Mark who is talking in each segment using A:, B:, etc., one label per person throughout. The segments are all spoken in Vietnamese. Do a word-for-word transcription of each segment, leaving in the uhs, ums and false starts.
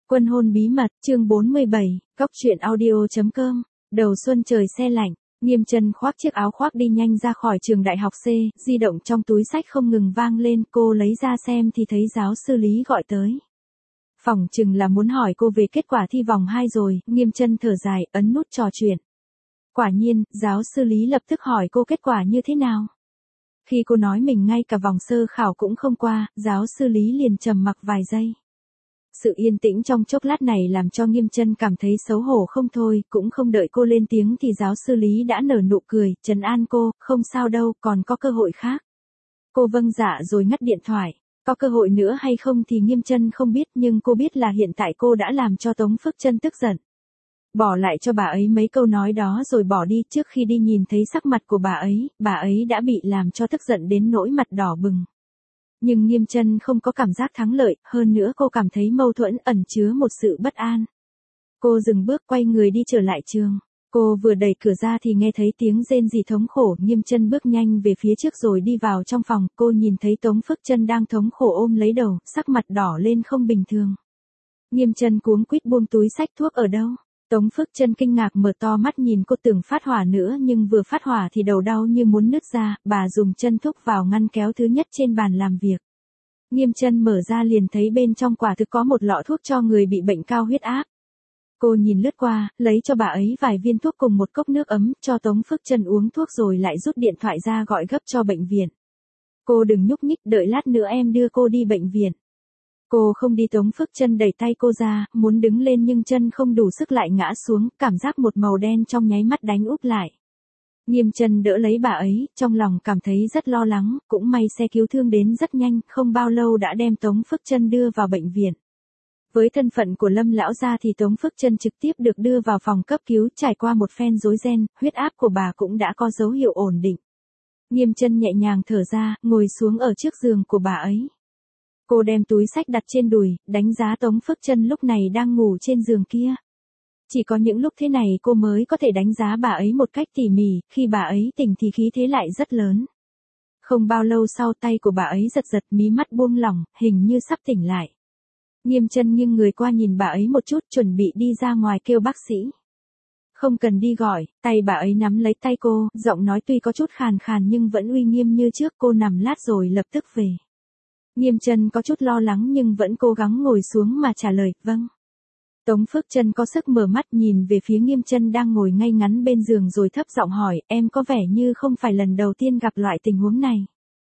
A: Quân hôn bí mật, chương bốn mươi bảy, Cóc truyện audio chấm com. Đầu xuân trời se lạnh, Nghiêm Chân khoác chiếc áo khoác đi nhanh ra khỏi trường đại học C, di động trong túi xách không ngừng vang lên, cô lấy ra xem thì thấy giáo sư Lý gọi tới. Phỏng chừng là muốn hỏi cô về kết quả thi vòng hai rồi, Nghiêm Chân thở dài, ấn nút trò chuyện. Quả nhiên, giáo sư Lý lập tức hỏi cô kết quả như thế nào. Khi cô nói mình ngay cả vòng sơ khảo cũng không qua, giáo sư Lý liền trầm mặc vài giây. Sự yên tĩnh trong chốc lát này làm cho Nghiêm Chân cảm thấy xấu hổ không thôi, cũng không đợi cô lên tiếng thì giáo sư Lý đã nở nụ cười, trấn an cô, không sao đâu, còn có cơ hội khác. Cô vâng dạ rồi ngắt điện thoại. Có cơ hội nữa hay không thì Nghiêm Chân không biết, nhưng cô biết là hiện tại cô đã làm cho Tống Phước Chân tức giận. Bỏ lại cho bà ấy mấy câu nói đó rồi bỏ đi, trước khi đi nhìn thấy sắc mặt của bà ấy, bà ấy đã bị làm cho tức giận đến nỗi mặt đỏ bừng. Nhưng Nghiêm Chân không có cảm giác thắng lợi, hơn nữa cô cảm thấy mâu thuẫn ẩn chứa một sự bất an. Cô dừng bước quay người đi trở lại trường. Cô vừa đẩy cửa ra thì nghe thấy tiếng rên rỉ thống khổ, Nghiêm Chân bước nhanh về phía trước rồi đi vào trong phòng, cô nhìn thấy Tống Phước Chân đang thống khổ ôm lấy đầu, sắc mặt đỏ lên không bình thường. Nghiêm Chân cuống quýt buông túi xách thuốc ở đâu. Tống Phước Chân kinh ngạc mở to mắt nhìn cô, tưởng phát hỏa nữa nhưng vừa phát hỏa thì đầu đau như muốn nứt ra, bà dùng chân thúc vào ngăn kéo thứ nhất trên bàn làm việc. Nghiêm Chân mở ra liền thấy bên trong quả thực có một lọ thuốc cho người bị bệnh cao huyết áp. Cô nhìn lướt qua, lấy cho bà ấy vài viên thuốc cùng một cốc nước ấm, cho Tống Phước Chân uống thuốc rồi lại rút điện thoại ra gọi gấp cho bệnh viện. Cô đừng nhúc nhích, đợi lát nữa em đưa cô đi bệnh viện. Cô không đi. Tống Phước Chân đẩy tay cô ra, muốn đứng lên nhưng chân không đủ sức lại ngã xuống, cảm giác một màu đen trong nháy mắt đánh úp lại. Nghiêm Chân đỡ lấy bà ấy, trong lòng cảm thấy rất lo lắng, cũng may xe cứu thương đến rất nhanh, không bao lâu đã đem Tống Phước Chân đưa vào bệnh viện. Với thân phận của Lâm lão gia thì Tống Phước Chân trực tiếp được đưa vào phòng cấp cứu, trải qua một phen rối ren, huyết áp của bà cũng đã có dấu hiệu ổn định. Nghiêm Chân nhẹ nhàng thở ra, ngồi xuống ở trước giường của bà ấy. Cô đem túi xách đặt trên đùi, đánh giá Tống Phước Chân lúc này đang ngủ trên giường kia. Chỉ có những lúc thế này cô mới có thể đánh giá bà ấy một cách tỉ mỉ, khi bà ấy tỉnh thì khí thế lại rất lớn. Không bao lâu sau tay của bà ấy giật giật, mí mắt buông lỏng, hình như sắp tỉnh lại. Nghiêm Chân nghiêng người qua nhìn bà ấy một chút, chuẩn bị đi ra ngoài kêu bác sĩ. Không cần đi gọi, tay bà ấy nắm lấy tay cô, giọng nói tuy có chút khàn khàn nhưng vẫn uy nghiêm như trước. Cô nằm lát rồi lập tức về. Nghiêm Chân có chút lo lắng nhưng vẫn cố gắng ngồi xuống mà trả lời, vâng. Tống Phước Chân có sức mở mắt nhìn về phía Nghiêm Chân đang ngồi ngay ngắn bên giường rồi thấp giọng hỏi, em có vẻ như không phải lần đầu tiên gặp loại tình huống này.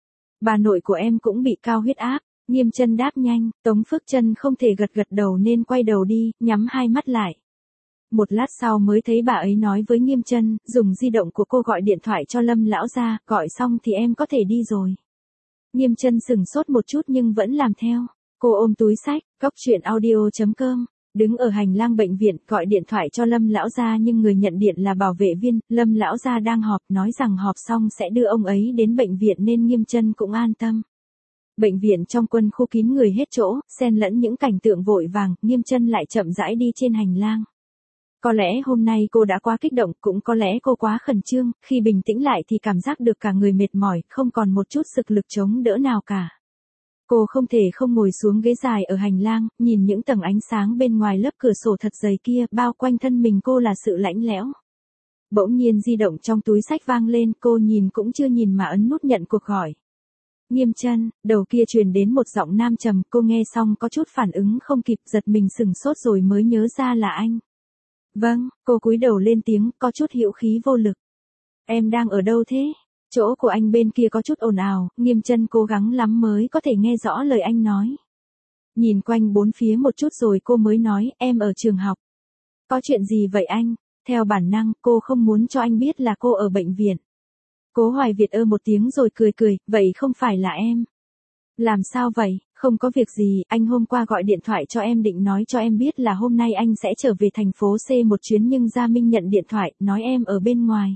A: Bà nội của em cũng bị cao huyết áp. Nghiêm Chân đáp nhanh, Tống Phước Chân không thể gật gật đầu nên quay đầu đi, nhắm hai mắt lại. Một lát sau mới thấy bà ấy nói với Nghiêm Chân, dùng di động của cô gọi điện thoại cho Lâm lão gia, gọi xong thì em có thể đi rồi. Nghiêm Chân sửng sốt một chút nhưng vẫn làm theo. Cô ôm túi xách, Cóc truyện audio chấm com, đứng ở hành lang bệnh viện, gọi điện thoại cho Lâm lão gia nhưng người nhận điện là bảo vệ viên. Lâm lão gia đang họp, nói rằng họp xong sẽ đưa ông ấy đến bệnh viện nên Nghiêm Chân cũng an tâm. Bệnh viện trong quân khu kín người hết chỗ, xen lẫn những cảnh tượng vội vàng, Nghiêm Chân lại chậm rãi đi trên hành lang. Có lẽ hôm nay cô đã quá kích động, cũng có lẽ cô quá khẩn trương, khi bình tĩnh lại thì cảm giác được cả người mệt mỏi, không còn một chút sức lực chống đỡ nào cả. Cô không thể không ngồi xuống ghế dài ở hành lang, nhìn những tầng ánh sáng bên ngoài lớp cửa sổ thật dày kia, bao quanh thân mình cô là sự lạnh lẽo. Bỗng nhiên di động trong túi xách vang lên, cô nhìn cũng chưa nhìn mà ấn nút nhận cuộc gọi. Nghiêm Chân, đầu kia truyền đến một giọng nam trầm, cô nghe xong có chút phản ứng không kịp, giật mình sửng sốt rồi mới nhớ ra là anh. Vâng, cô cúi đầu lên tiếng, có chút hữu khí vô lực. Em đang ở đâu thế? Chỗ của anh bên kia có chút ồn ào, Nghiêm Chân cố gắng lắm mới có thể nghe rõ lời anh nói. Nhìn quanh bốn phía một chút rồi cô mới nói, em ở trường học. Có chuyện gì vậy anh? Theo bản năng, cô không muốn cho anh biết là cô ở bệnh viện. Cố Hoài Việt ơ một tiếng rồi cười cười, vậy không phải là em. Làm sao vậy? Không có việc gì, anh hôm qua gọi điện thoại cho em định nói cho em biết là hôm nay anh sẽ trở về thành phố C một chuyến nhưng Gia Minh nhận điện thoại, nói em ở bên ngoài.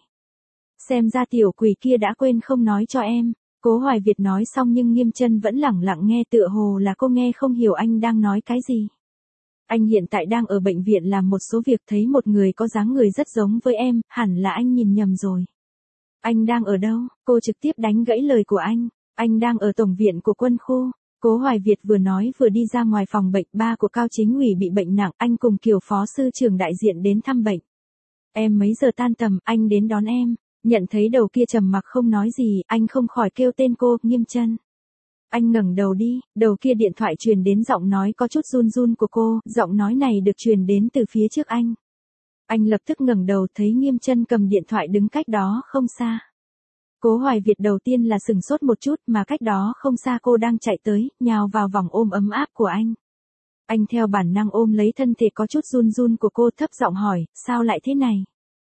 A: Xem ra tiểu quỷ kia đã quên không nói cho em. Cố Hoài Việt nói xong nhưng Nghiêm Chân vẫn lẳng lặng nghe, tựa hồ là cô nghe không hiểu anh đang nói cái gì. Anh hiện tại đang ở bệnh viện làm một số việc, thấy một người có dáng người rất giống với em, hẳn là anh nhìn nhầm rồi. Anh đang ở đâu? Cô trực tiếp đánh gãy lời của anh. Anh đang ở tổng viện của quân khu. Cố Hoài Việt vừa nói vừa đi ra ngoài phòng bệnh, ba của Cao Chính Ủy bị bệnh nặng, anh cùng Kiều phó sư trưởng đại diện đến thăm bệnh. Em mấy giờ tan tầm, anh đến đón em. Nhận thấy đầu kia trầm mặc không nói gì, anh không khỏi kêu tên cô, Nghiêm Chân. Anh ngẩng đầu đi, đầu kia điện thoại truyền đến giọng nói có chút run run của cô, giọng nói này được truyền đến từ phía trước anh. Anh lập tức ngẩng đầu thấy Nghiêm Chân cầm điện thoại đứng cách đó không xa. Cố Hoài Việt đầu tiên là sừng sốt một chút, mà cách đó không xa cô đang chạy tới, nhào vào vòng ôm ấm áp của anh. Anh theo bản năng ôm lấy thân thể có chút run run của cô, thấp giọng hỏi, sao lại thế này?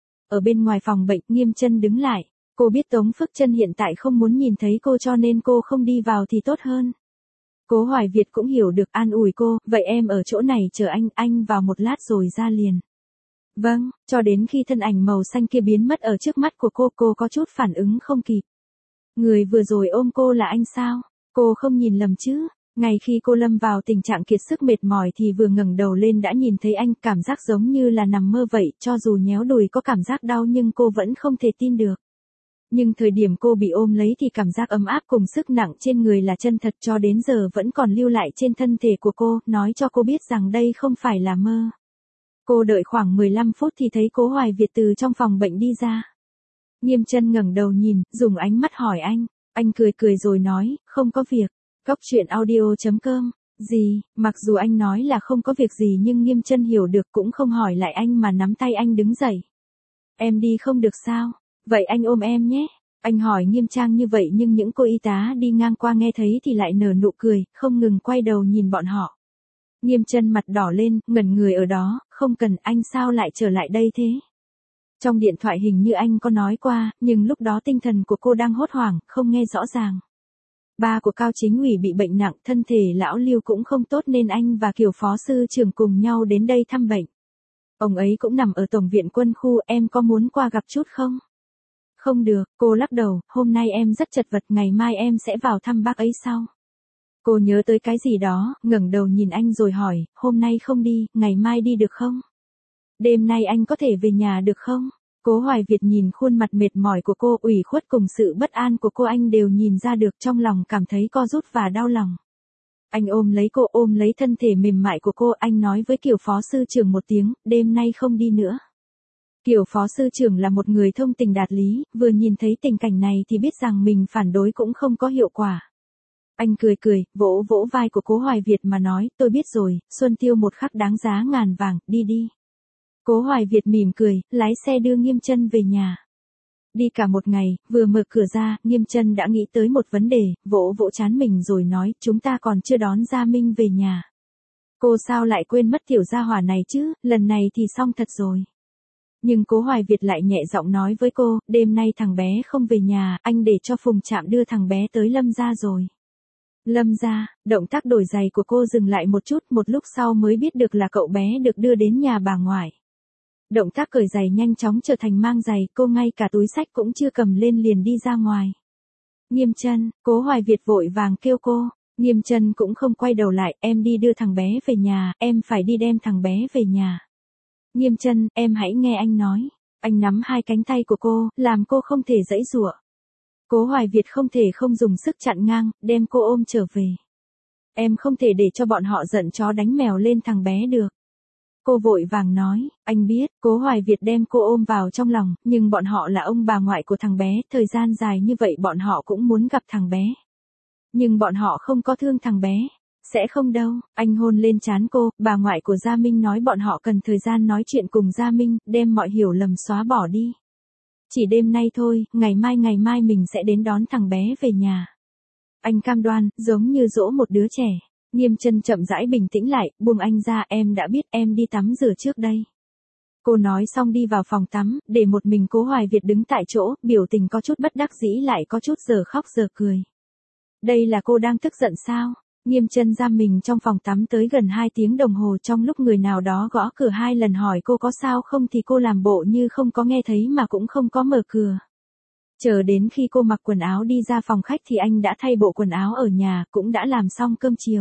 A: Ở bên ngoài phòng bệnh, Nghiêm Chân đứng lại. Cô biết Tống Phước Chân hiện tại không muốn nhìn thấy cô cho nên cô không đi vào thì tốt hơn. Cố Hoài Việt cũng hiểu được, an ủi cô, vậy em ở chỗ này chờ anh, anh vào một lát rồi ra liền. Vâng, cho đến khi thân ảnh màu xanh kia biến mất ở trước mắt của cô, cô có chút phản ứng không kịp. Người vừa rồi ôm cô là anh sao? Cô không nhìn lầm chứ? Ngay khi cô lâm vào tình trạng kiệt sức mệt mỏi thì vừa ngẩng đầu lên đã nhìn thấy anh, cảm giác giống như là nằm mơ vậy, cho dù nhéo đùi có cảm giác đau nhưng cô vẫn không thể tin được. Nhưng thời điểm cô bị ôm lấy thì cảm giác ấm áp cùng sức nặng trên người là chân thật, cho đến giờ vẫn còn lưu lại trên thân thể của cô, nói cho cô biết rằng đây không phải là mơ. Cô đợi khoảng mười lăm phút thì thấy Cố Hoài Việt từ trong phòng bệnh đi ra. Nghiêm Chân ngẩng đầu nhìn, dùng ánh mắt hỏi anh. Anh cười cười rồi nói, không có việc. Cóc truyện audio chấm com. Gì? Mặc dù anh nói là không có việc gì nhưng Nghiêm Chân hiểu được cũng không hỏi lại anh mà nắm tay anh đứng dậy. Em đi không được sao? Vậy anh ôm em nhé. Anh hỏi nghiêm trang như vậy nhưng những cô y tá đi ngang qua nghe thấy thì lại nở nụ cười, không ngừng quay đầu nhìn bọn họ. Nghiêm Chân mặt đỏ lên, ngẩn người ở đó, không cần, anh sao lại trở lại đây thế? Trong điện thoại hình như anh có nói qua, nhưng lúc đó tinh thần của cô đang hốt hoảng, không nghe rõ ràng. Ba của Cao Chính Ủy bị bệnh nặng, thân thể lão Lưu cũng không tốt nên anh và Kiều phó sư trưởng cùng nhau đến đây thăm bệnh. Ông ấy cũng nằm ở tổng viện quân khu, em có muốn qua gặp chút không? Không được, cô lắc đầu, hôm nay em rất chật vật, ngày mai em sẽ vào thăm bác ấy sau. Cô nhớ tới cái gì đó, ngẩng đầu nhìn anh rồi hỏi, hôm nay không đi, ngày mai đi được không? Đêm nay anh có thể về nhà được không? Cố Hoài Việt nhìn khuôn mặt mệt mỏi của cô, ủy khuất cùng sự bất an của cô anh đều nhìn ra được, trong lòng cảm thấy co rút và đau lòng. Anh ôm lấy cô, ôm lấy thân thể mềm mại của cô, anh nói với Kiều phó sư trưởng một tiếng, đêm nay không đi nữa. Kiều phó sư trưởng là một người thông tình đạt lý, vừa nhìn thấy tình cảnh này thì biết rằng mình phản đối cũng không có hiệu quả. Anh cười cười, vỗ vỗ vai của Cố Hoài Việt mà nói, tôi biết rồi, Xuân Tiêu một khắc đáng giá ngàn vàng, đi đi. Cố Hoài Việt mỉm cười, lái xe đưa Nghiêm Chân về nhà. Đi cả một ngày, vừa mở cửa ra, Nghiêm Chân đã nghĩ tới một vấn đề, vỗ vỗ trán mình rồi nói, chúng ta còn chưa đón Gia Minh về nhà. Cô sao lại quên mất tiểu gia hỏa này chứ, lần này thì xong thật rồi. Nhưng Cố Hoài Việt lại nhẹ giọng nói với cô, đêm nay thằng bé không về nhà, anh để cho Phùng Trạm đưa thằng bé tới Lâm gia rồi. Lâm gia, động tác đổi giày của cô dừng lại một chút, một lúc sau mới biết được là cậu bé được đưa đến nhà bà ngoại. Động tác cởi giày nhanh chóng trở thành mang giày, cô ngay cả túi xách cũng chưa cầm lên liền đi ra ngoài. Nghiêm Chân, Cố Hoài Việt vội vàng kêu cô. Nghiêm Chân cũng không quay đầu lại, em đi đưa thằng bé về nhà, em phải đi đem thằng bé về nhà. Nghiêm Chân, em hãy nghe anh nói. Anh nắm hai cánh tay của cô, làm cô không thể giãy giụa. Cố Hoài Việt không thể không dùng sức chặn ngang, đem cô ôm trở về. Em không thể để cho bọn họ giận chó đánh mèo lên thằng bé được. Cô vội vàng nói, anh biết, Cố Hoài Việt đem cô ôm vào trong lòng, nhưng bọn họ là ông bà ngoại của thằng bé, thời gian dài như vậy bọn họ cũng muốn gặp thằng bé. Nhưng bọn họ không có thương thằng bé. Sẽ không đâu, anh hôn lên trán cô, bà ngoại của Gia Minh nói bọn họ cần thời gian nói chuyện cùng Gia Minh, đem mọi hiểu lầm xóa bỏ đi. Chỉ đêm nay thôi, ngày mai ngày mai mình sẽ đến đón thằng bé về nhà. Anh cam đoan, giống như dỗ một đứa trẻ. Nghiêm Chân chậm rãi bình tĩnh lại, buông anh ra, em đã biết, em đi tắm rửa trước đây. Cô nói xong đi vào phòng tắm, để một mình Cố Hoài Việt đứng tại chỗ, biểu tình có chút bất đắc dĩ lại có chút giờ khóc giờ cười. Đây là cô đang tức giận sao? Nghiêm Chân giam mình trong phòng tắm tới gần hai tiếng đồng hồ, trong lúc người nào đó gõ cửa hai lần hỏi cô có sao không thì cô làm bộ như không có nghe thấy mà cũng không có mở cửa. Chờ đến khi cô mặc quần áo đi ra phòng khách thì anh đã thay bộ quần áo ở nhà, cũng đã làm xong cơm chiều.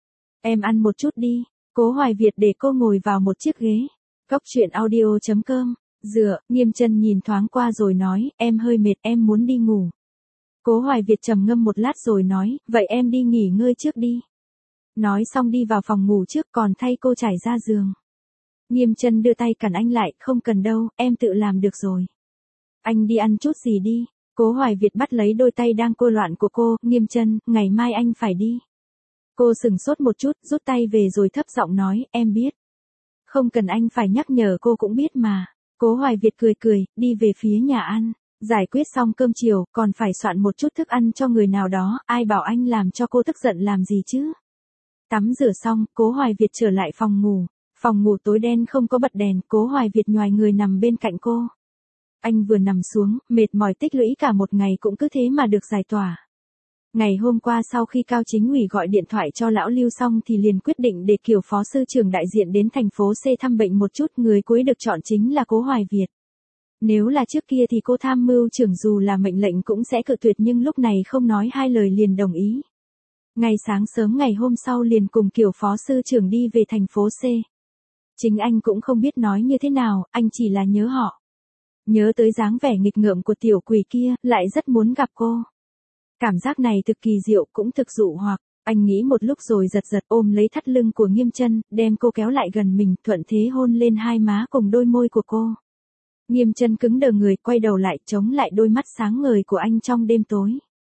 A: Em ăn một chút đi. Cố Hoài Việt để cô ngồi vào một chiếc ghế. Cóc truyện audio chấm com. Dựa, Nghiêm Chân nhìn thoáng qua rồi nói, em hơi mệt, em muốn đi ngủ. Cố Hoài Việt trầm ngâm một lát rồi nói, vậy em đi nghỉ ngơi trước đi. Nói xong đi vào phòng ngủ trước còn thay cô trải ra giường. Nghiêm Chân đưa tay cản anh lại, không cần đâu, em tự làm được rồi. Anh đi ăn chút gì đi. Cố Hoài Việt bắt lấy đôi tay đang cô loạn của cô, Nghiêm Chân, ngày mai anh phải đi. Cô sừng sốt một chút, rút tay về rồi thấp giọng nói, em biết. Không cần anh phải nhắc nhở cô cũng biết mà. Cố Hoài Việt cười cười, đi về phía nhà ăn. Giải quyết xong cơm chiều, còn phải soạn một chút thức ăn cho người nào đó, ai bảo anh làm cho cô tức giận làm gì chứ. Tắm rửa xong, Cố Hoài Việt trở lại phòng ngủ. Phòng ngủ tối đen không có bật đèn, Cố Hoài Việt nhoài người nằm bên cạnh cô. Anh vừa nằm xuống, mệt mỏi tích lũy cả một ngày cũng cứ thế mà được giải tỏa. Ngày hôm qua sau khi Cao Chính ủy gọi điện thoại cho lão Lưu xong thì liền quyết định để Kiều phó sư trưởng đại diện đến thành phố C thăm bệnh một chút, người cuối được chọn chính là Cố Hoài Việt. Nếu là trước kia thì cô tham mưu trưởng dù là mệnh lệnh cũng sẽ cự tuyệt nhưng lúc này không nói hai lời liền đồng ý. Ngày sáng sớm ngày hôm sau liền cùng Kiều phó sư trưởng đi về thành phố C. Chính anh cũng không biết nói như thế nào, anh chỉ là nhớ họ. Nhớ tới dáng vẻ nghịch ngợm của tiểu quỷ kia, lại rất muốn gặp cô. Cảm giác này thực kỳ diệu cũng thực dụ hoặc, anh nghĩ một lúc rồi giật giật ôm lấy thắt lưng của Nghiêm Chân, đem cô kéo lại gần mình, thuận thế hôn lên hai má cùng đôi môi của cô. Nghiêm Chân cứng đờ người, quay đầu lại, chống lại đôi mắt sáng ngời của anh trong đêm tối.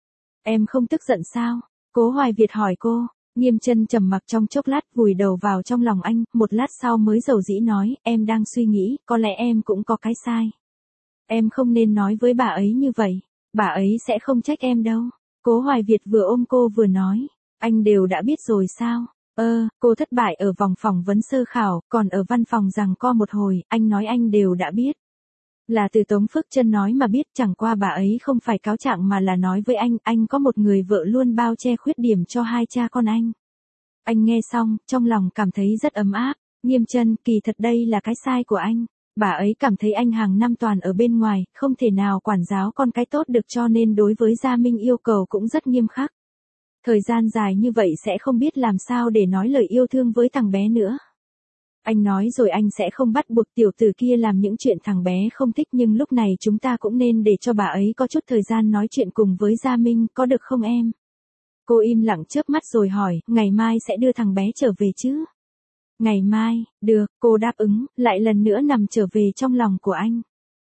A: Em không tức giận sao? Cố Hoài Việt hỏi cô. Nghiêm Chân trầm mặc trong chốc lát, vùi đầu vào trong lòng anh, một lát sau mới dầu dĩ nói, em đang suy nghĩ, có lẽ em cũng có cái sai. Em không nên nói với bà ấy như vậy, bà ấy sẽ không trách em đâu. Cố Hoài Việt vừa ôm cô vừa nói, anh đều đã biết rồi sao? Ơ, cô thất bại ở vòng phỏng vấn sơ khảo, còn ở văn phòng giằng co một hồi, anh nói anh đều đã biết. Là từ Tống Phước Chân nói mà biết, chẳng qua bà ấy không phải cáo trạng mà là nói với anh, anh có một người vợ luôn bao che khuyết điểm cho hai cha con anh. Anh nghe xong, trong lòng cảm thấy rất ấm áp, Nghiêm Chân, kỳ thật đây là cái sai của anh. Bà ấy cảm thấy anh hàng năm toàn ở bên ngoài, không thể nào quản giáo con cái tốt được cho nên đối với Gia Minh yêu cầu cũng rất nghiêm khắc. Thời gian dài như vậy sẽ không biết làm sao để nói lời yêu thương với thằng bé nữa. Anh nói rồi anh sẽ không bắt buộc tiểu tử kia làm những chuyện thằng bé không thích nhưng lúc này chúng ta cũng nên để cho bà ấy có chút thời gian nói chuyện cùng với Gia Minh, có được không em? Cô im lặng chớp mắt rồi hỏi, ngày mai sẽ đưa thằng bé trở về chứ? Ngày mai, được, cô đáp ứng, lại lần nữa nằm trở về trong lòng của anh.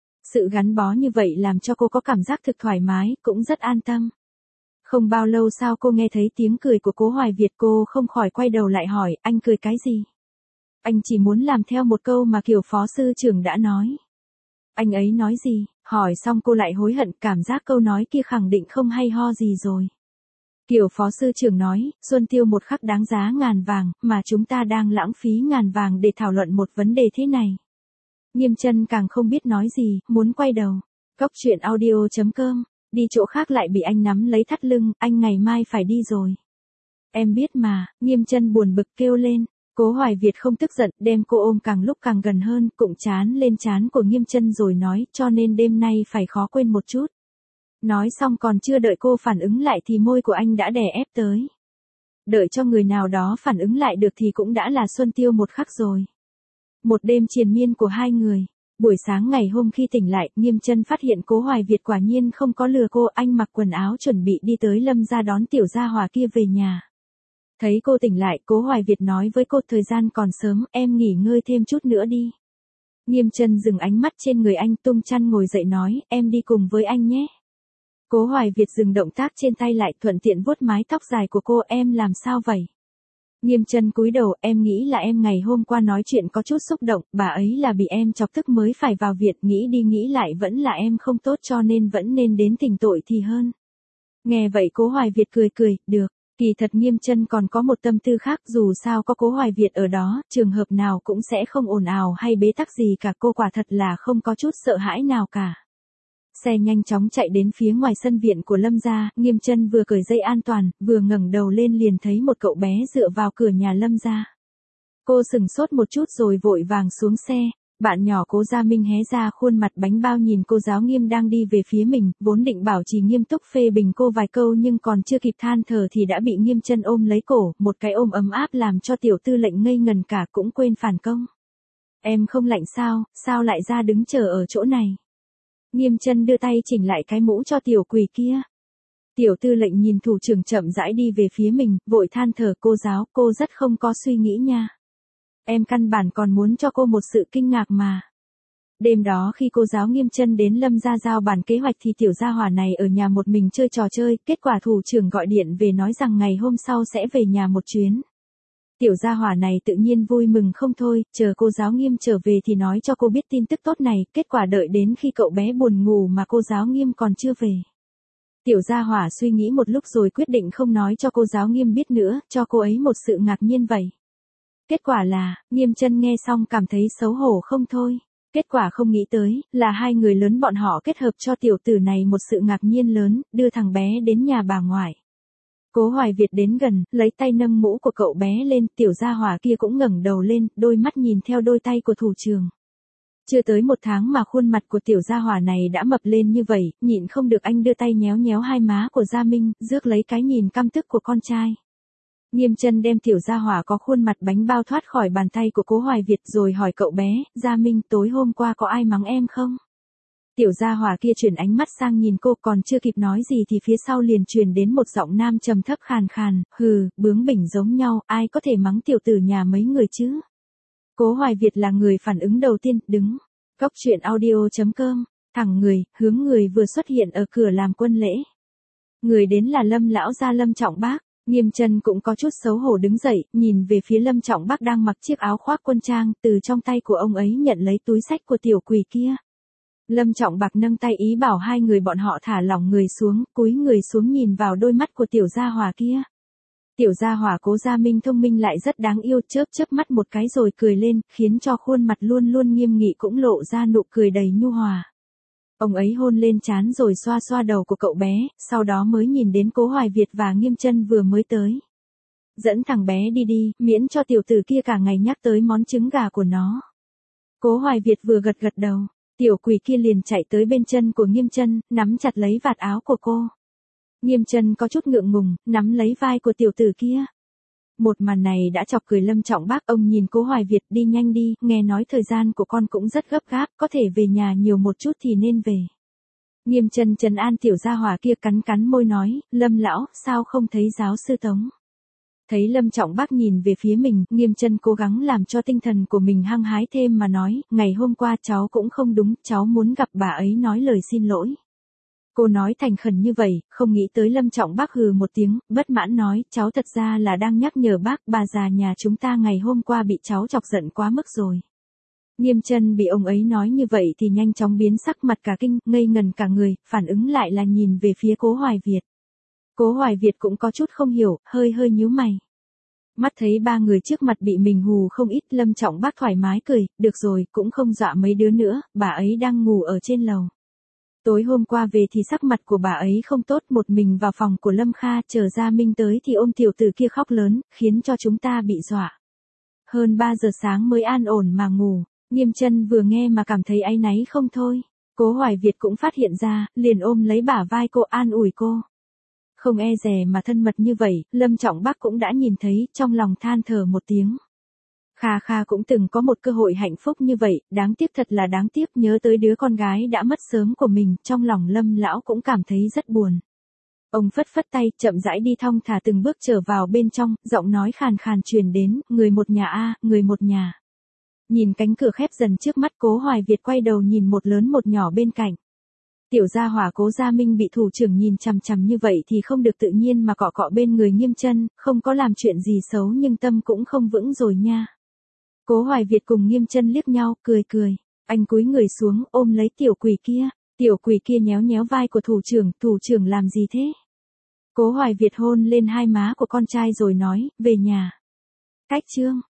A: Sự gắn bó như vậy làm cho cô có cảm giác thực thoải mái, cũng rất an tâm. Không bao lâu sau cô nghe thấy tiếng cười của Cố Hoài Việt, cô không khỏi quay đầu lại hỏi, anh cười cái gì? Anh chỉ muốn làm theo một câu mà Kiều phó sư trưởng đã nói. Anh ấy nói gì? Hỏi xong cô lại hối hận, cảm giác câu nói kia khẳng định không hay ho gì rồi. Kiều phó sư trưởng nói, Xuân Tiêu một khắc đáng giá ngàn vàng, mà chúng ta đang lãng phí ngàn vàng để thảo luận một vấn đề thế này. Nghiêm Chân càng không biết nói gì, muốn quay đầu. Cốc truyện audio chấm com, đi chỗ khác lại bị anh nắm lấy thắt lưng, anh ngày mai phải đi rồi. Em biết mà, Nghiêm Chân buồn bực kêu lên. Cố Hoài Việt không tức giận, đem cô ôm càng lúc càng gần hơn, cụng trán lên trán của Nghiêm Chân rồi nói, cho nên đêm nay phải khó quên một chút. Nói xong còn chưa đợi cô phản ứng lại thì môi của anh đã đè ép tới. Đợi cho người nào đó phản ứng lại được thì cũng đã là Xuân Tiêu một khắc rồi. Một đêm triền miên của hai người. Buổi sáng ngày hôm khi tỉnh lại, Nghiêm Chân phát hiện Cố Hoài Việt quả nhiên không có lừa cô, anh mặc quần áo chuẩn bị đi tới Lâm gia đón tiểu gia Hòa kia về nhà. Thấy cô tỉnh lại, Cố Hoài Việt nói với cô, thời gian còn sớm, em nghỉ ngơi thêm chút nữa đi. Nghiêm Chân dừng ánh mắt trên người anh, tung chăn ngồi dậy nói, em đi cùng với anh nhé. Cố Hoài Việt dừng động tác trên tay lại, thuận tiện vuốt mái tóc dài của cô, em làm sao vậy? Nghiêm Chân cúi đầu, em nghĩ là em ngày hôm qua nói chuyện có chút xúc động, bà ấy là bị em chọc tức mới phải vào viện, nghĩ đi nghĩ lại vẫn là em không tốt cho nên vẫn nên đến thỉnh tội thì hơn. Nghe vậy Cố Hoài Việt cười cười, được. Kỳ thật Nghiêm Chân còn có một tâm tư khác, dù sao có Cố Hoài Việt ở đó, trường hợp nào cũng sẽ không ồn ào hay bế tắc gì cả, cô quả thật là không có chút sợ hãi nào cả. Xe nhanh chóng chạy đến phía ngoài sân viện của Lâm gia, Nghiêm Chân vừa cởi dây an toàn, vừa ngẩng đầu lên liền thấy một cậu bé dựa vào cửa nhà Lâm gia. Cô sững sốt một chút rồi vội vàng xuống xe. Bạn nhỏ Cố Gia Minh hé ra khuôn mặt bánh bao nhìn cô giáo Nghiêm đang đi về phía mình, vốn định bảo trì nghiêm túc phê bình cô vài câu nhưng còn chưa kịp than thở thì đã bị Nghiêm Chân ôm lấy cổ, một cái ôm ấm áp làm cho tiểu tư lệnh ngây ngần cả, cũng quên phản công. Em không lạnh sao, sao lại ra đứng chờ ở chỗ này? Nghiêm Chân đưa tay chỉnh lại cái mũ cho tiểu quỷ kia. Tiểu tư lệnh nhìn thủ trưởng chậm rãi đi về phía mình, vội than thở cô giáo, cô rất không có suy nghĩ nha. Em căn bản còn muốn cho cô một sự kinh ngạc mà. Đêm đó khi cô giáo Nghiêm Chân đến Lâm gia giao bản kế hoạch thì tiểu gia hỏa này ở nhà một mình chơi trò chơi, kết quả thủ trưởng gọi điện về nói rằng ngày hôm sau sẽ về nhà một chuyến. Tiểu gia hỏa này tự nhiên vui mừng không thôi, chờ cô giáo Nghiêm trở về thì nói cho cô biết tin tức tốt này, kết quả đợi đến khi cậu bé buồn ngủ mà cô giáo Nghiêm còn chưa về. Tiểu gia hỏa suy nghĩ một lúc rồi quyết định không nói cho cô giáo Nghiêm biết nữa, cho cô ấy một sự ngạc nhiên vậy. Kết quả là, Nghiêm Chân nghe xong cảm thấy xấu hổ không thôi. Kết quả không nghĩ tới, là hai người lớn bọn họ kết hợp cho tiểu tử này một sự ngạc nhiên lớn, đưa thằng bé đến nhà bà ngoại. Cố Hoài Việt đến gần, lấy tay nâng mũ của cậu bé lên, tiểu gia hỏa kia cũng ngẩng đầu lên, đôi mắt nhìn theo đôi tay của thủ trưởng. Chưa tới một tháng mà khuôn mặt của tiểu gia hỏa này đã mập lên như vậy, nhịn không được anh đưa tay nhéo nhéo hai má của Gia Minh, rước lấy cái nhìn căm tức của con trai. Nghiêm Chân đem tiểu gia hỏa có khuôn mặt bánh bao thoát khỏi bàn tay của Cố Hoài Việt rồi hỏi cậu bé, Gia Minh tối hôm qua có ai mắng em không? Tiểu gia hỏa kia chuyển ánh mắt sang nhìn cô, còn chưa kịp nói gì thì phía sau liền truyền đến một giọng nam trầm thấp khàn khàn, hừ, bướng bỉnh giống nhau, ai có thể mắng tiểu tử nhà mấy người chứ? Cố Hoài Việt là người phản ứng đầu tiên, đứng. Cốc truyện audio chấm com, thẳng người, hướng người vừa xuất hiện ở cửa làm quân lễ. Người đến là Lâm lão gia Lâm Trọng Bác. Nghiêm Chân cũng có chút xấu hổ đứng dậy, nhìn về phía Lâm Trọng Bác đang mặc chiếc áo khoác quân trang, từ trong tay của ông ấy nhận lấy túi xách của tiểu quỷ kia. Lâm Trọng Bác nâng tay ý bảo hai người bọn họ thả lỏng người xuống, cúi người xuống nhìn vào đôi mắt của tiểu gia hỏa kia. Tiểu gia hỏa Cố Gia Minh thông minh lại rất đáng yêu, chớp chớp mắt một cái rồi cười lên, khiến cho khuôn mặt luôn luôn nghiêm nghị cũng lộ ra nụ cười đầy nhu hòa. Ông ấy hôn lên trán rồi xoa xoa đầu của cậu bé, sau đó mới nhìn đến Cố Hoài Việt và Nghiêm Chân vừa mới tới. Dẫn thằng bé đi đi, miễn cho tiểu tử kia cả ngày nhắc tới món trứng gà của nó. Cố Hoài Việt vừa gật gật đầu, tiểu quỷ kia liền chạy tới bên chân của Nghiêm Chân, nắm chặt lấy vạt áo của cô. Nghiêm Chân có chút ngượng ngùng, nắm lấy vai của tiểu tử kia. Một màn này đã chọc cười Lâm Trọng Bác, ông nhìn Cố Hoài Việt, đi nhanh đi, nghe nói thời gian của con cũng rất gấp gáp, có thể về nhà nhiều một chút thì nên về. Nghiêm Chân trấn an tiểu gia hỏa kia, cắn cắn môi nói, Lâm lão, sao không thấy giáo sư Tống? Thấy Lâm Trọng Bác nhìn về phía mình, Nghiêm Chân cố gắng làm cho tinh thần của mình hăng hái thêm mà nói, ngày hôm qua cháu cũng không đúng, cháu muốn gặp bà ấy nói lời xin lỗi. Cô nói thành khẩn như vậy, không nghĩ tới Lâm Trọng Bác hừ một tiếng, bất mãn nói, cháu thật ra là đang nhắc nhở bác, bà già nhà chúng ta ngày hôm qua bị cháu chọc giận quá mức rồi. Nghiêm Chân bị ông ấy nói như vậy thì nhanh chóng biến sắc mặt cả kinh, ngây ngần cả người, phản ứng lại là nhìn về phía Cố Hoài Việt. Cố Hoài Việt cũng có chút không hiểu, hơi hơi nhíu mày. Mắt thấy ba người trước mặt bị mình hù không ít, Lâm Trọng Bác thoải mái cười, được rồi, cũng không dọa mấy đứa nữa, bà ấy đang ngủ ở trên lầu. Tối hôm qua về thì sắc mặt của bà ấy không tốt, một mình vào phòng của Lâm Kha, chờ Gia Minh tới thì ôm tiểu tử kia khóc lớn, khiến cho chúng ta bị dọa. Hơn ba giờ sáng mới an ổn mà ngủ, Nghiêm Chân vừa nghe mà cảm thấy áy náy không thôi. Cố Hoài Việt cũng phát hiện ra, liền ôm lấy bả vai cô an ủi cô. Không e dè mà thân mật như vậy, Lâm Trọng Bác cũng đã nhìn thấy, trong lòng than thở một tiếng. Kha Kha cũng từng có một cơ hội hạnh phúc như vậy, đáng tiếc thật là đáng tiếc, nhớ tới đứa con gái đã mất sớm của mình, trong lòng Lâm lão cũng cảm thấy rất buồn. Ông phất phất tay, chậm rãi đi thong thả từng bước trở vào bên trong, giọng nói khàn khàn truyền đến, người một nhà a, người một nhà. Nhìn cánh cửa khép dần trước mắt, Cố Hoài Việt quay đầu nhìn một lớn một nhỏ bên cạnh. Tiểu gia hỏa Cố Gia Minh bị thủ trưởng nhìn chằm chằm như vậy thì không được tự nhiên mà cọ cọ bên người Nghiêm Chân, không có làm chuyện gì xấu nhưng tâm cũng không vững rồi nha. Cố Hoài Việt cùng Nghiêm Chân liếc nhau, cười cười, anh cúi người xuống, ôm lấy tiểu quỷ kia, tiểu quỷ kia nhéo nhéo vai của thủ trưởng, thủ trưởng làm gì thế? Cố Hoài Việt hôn lên hai má của con trai rồi nói, về nhà. Cách chương